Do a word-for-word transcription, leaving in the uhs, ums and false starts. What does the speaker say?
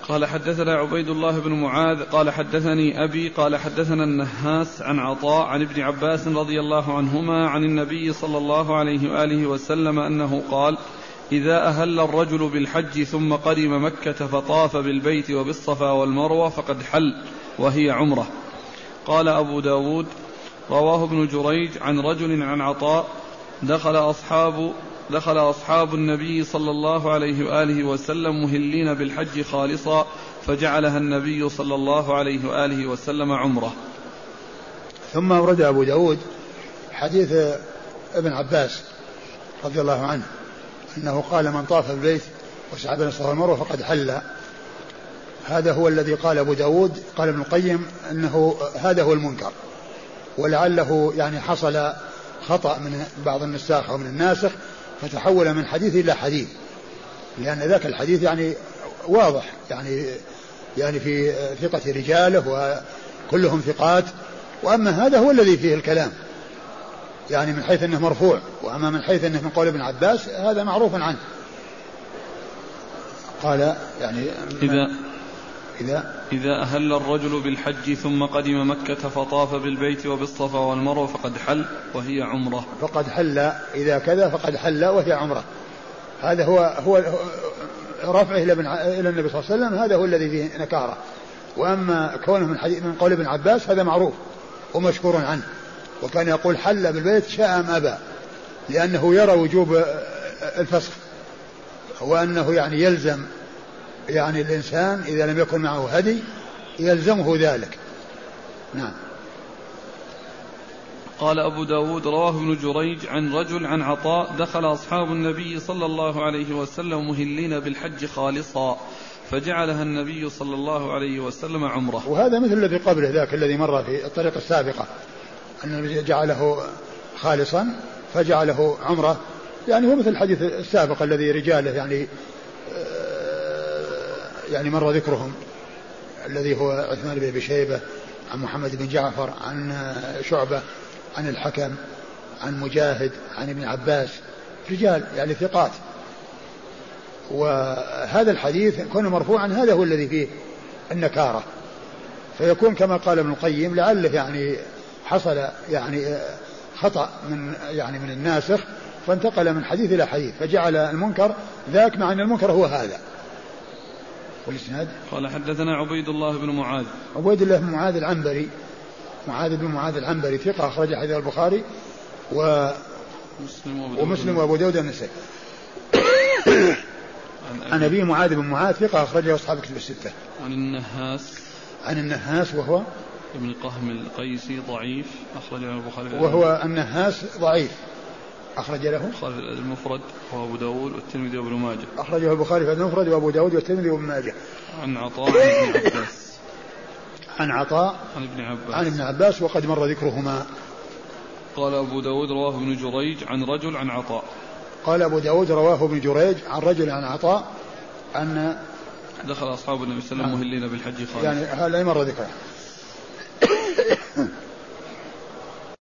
قال حدثنا عبيد الله بن معاذ قال حدثني أبي قال حدثنا النهاس عن عطاء عن ابن عباس رضي الله عنهما عن النبي صلى الله عليه وآله وسلم أنه قال: إذا أهل الرجل بالحج ثم قدم مكة فطاف بالبيت وبالصفا والمروة فقد حل وهي عمرة. قال أبو داود رواه ابن جريج عن رجل عن عطاء: دخل أصحاب دخل أصحاب النبي صلى الله عليه وآله وسلم مهلين بالحج خالصا فجعلها النبي صلى الله عليه وآله وسلم عمرة. ثم أورد أبو داود حديث ابن عباس رضي الله عنه أنه قال: من طاف بالبيت وسعى بين الصفا والمروة فقد حل. هذا هو الذي قال أبو داود. قال ابن القيم أنه هذا هو المنكر، ولعله يعني حصل خطأ من بعض النساخ أو من الناسخ فتحول من حديث إلى حديث، لأن ذاك الحديث يعني واضح يعني يعني في ثقة رجاله وكلهم ثقات، وأما هذا هو الذي فيه الكلام يعني من حيث أنه مرفوع، وأما من حيث أنه من قول ابن عباس هذا معروف عنه. قال يعني إذا إذا إذا أهل الرجل بالحج ثم قدم مكة فطاف بالبيت وبالصفا والمروة فقد حل وهي عمرة. فقد حل إذا كذا فقد حل وهي عمرة. هذا هو هو رفعه إلى النبي صلى الله عليه وسلم، هذا هو الذي فيه نكارة. وأما كونه من, من قول ابن عباس هذا معروف ومشكور عنه، وكان يقول حل بالبيت شاء أم أبى، لأنه يرى وجوب الفسخ، وأنه يعني يلزم يعني الإنسان إذا لم يكن معه هدي يلزمه ذلك. نعم. قال أبو داود رواه ابن جريج عن رجل عن عطاء: دخل أصحاب النبي صلى الله عليه وسلم مهلين بالحج خالصا فجعلها النبي صلى الله عليه وسلم عمرة. وهذا مثل الذي قبله ذاك الذي مر في الطريقة السابقة، أن النبي جعله خالصا فجعله عمرة، يعني هو مثل الحديث السابق الذي رجاله يعني يعني مر ذكرهم، الذي هو عثمان بن أبي شيبة عن محمد بن جعفر عن شعبة عن الحكم عن مجاهد عن ابن عباس، رجال يعني ثقات. وهذا الحديث كون مرفوعا هذا هو الذي فيه النكارة، فيكون كما قال ابن القيم لعله يعني حصل يعني خطأ من يعني من الناسخ فانتقل من حديث إلى حديث فجعل المنكر ذاك، مع أن المنكر هو هذا. والإسناد قال حدثنا عبيد الله بن معاذ. عبيد الله بن معاذ العنبري، معاذ بن معاذ العنبري ثقة أخرج حديث البخاري و ومسلم وأبو داود النسائي. عن أبي معاذ بن معاذ ثقة أخرجه أصحاب الكتب الستة. عن النهاس عن النهاس وهو ابن قهم القيسي ضعيف أخرجه البخاري. وهو النهاس ضعيف أخرج له المفرد وأبو داود والترمذي وابن ماجه. أخرجه البخاري في المفرد وأبو داود والترمذي وابن ماجه. عن عطاء عن ابن عباس. عن عطاء عن ابن عباس. عن ابن عباس وقد مر ذكرهما. قال أبو داود رواه ابن جريج عن رجل عن عطاء. قال أبو داود رواه ابن جريج عن رجل عن عطاء أن دخل أصحاب النبي صلى الله عليه وسلم مهلين بالحج خالص. يعني هذا مر ذكره.